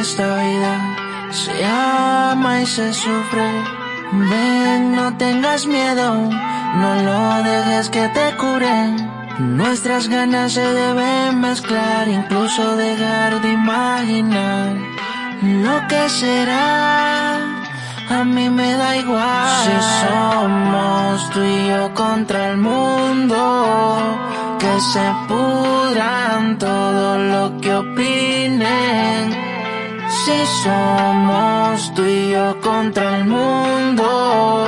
esta vida se ama y se sufre. Ven, no tengas miedo, no lo dejes que te cure. Nuestras ganas se deben mezclar, incluso dejar de imaginar lo que será. A mí me da igual si somos tú y yo contra el mundo. Que se pudran todo lo que opinen. Si somos tú y yo contra el mundo,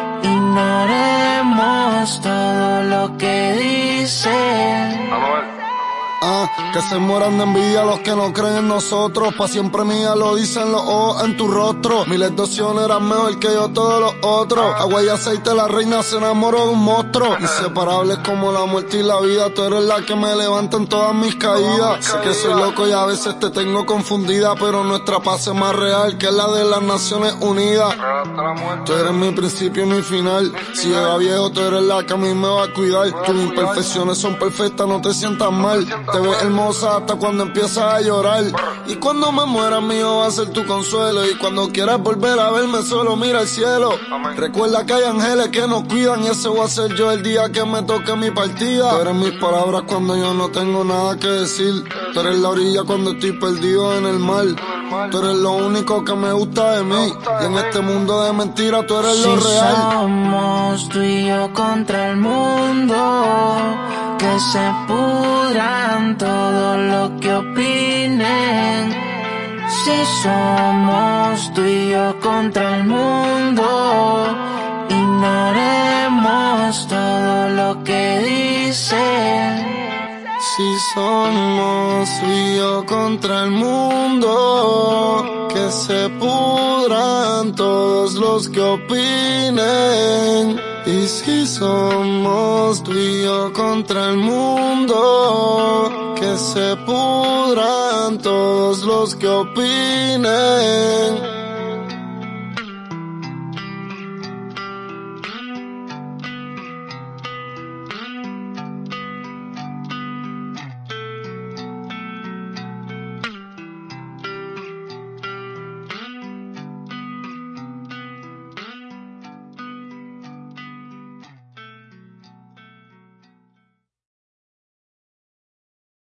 ignoremos todo lo que dicen. Que se mueran de envidia los que no creen en nosotros. Pa' siempre mía lo dicen los ojos en tu rostro. Miles de opciones eran mejor que yo todos los otros. Agua y aceite, la reina se enamoró de un monstruo. Inseparables como la muerte y la vida. Tú eres la que me levanta en todas mis caídas. Sé que soy loco y a veces te tengo confundida, pero nuestra paz es más real que la de las Naciones Unidas. Tú eres mi principio y mi final. Si llega viejo, tú eres la que a mí me va a cuidar. Tus imperfecciones son perfectas, no te sientas mal. Te ves hermosa hasta cuando empiezas a llorar. Y cuando me muera mío va a ser tu consuelo. Y cuando quieras volver a verme solo mira al cielo. Recuerda que hay ángeles que nos cuidan, y ese voy a ser yo el día que me toque mi partida. Tú eres mis palabras cuando yo no tengo nada que decir. Tú eres la orilla cuando estoy perdido en el mar. Tú eres lo único que me gusta de mí. Y en este mundo de mentiras tú eres lo real. Si somos tú y yo contra el mundo, que se pudran todo lo que opinen. Si somos tú y yo contra el mundo, ignoremos todo lo que dicen. Si somos tú y yo contra el mundo, que se pudran todos los que opinen. Y si somos tú y yo contra el mundo, que se pudran todos los que opinen.